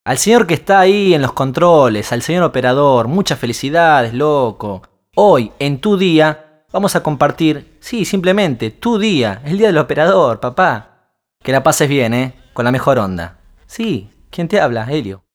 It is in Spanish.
Al señor que está ahí en los controles, al señor operador, muchas felicidades, loco. Hoy, en tu día, vamos a compartir, sí, simplemente, tu día, el día del operador, papá. Que la pases bien, ¿eh? Con la mejor onda. Sí, ¿quién te habla, Helio?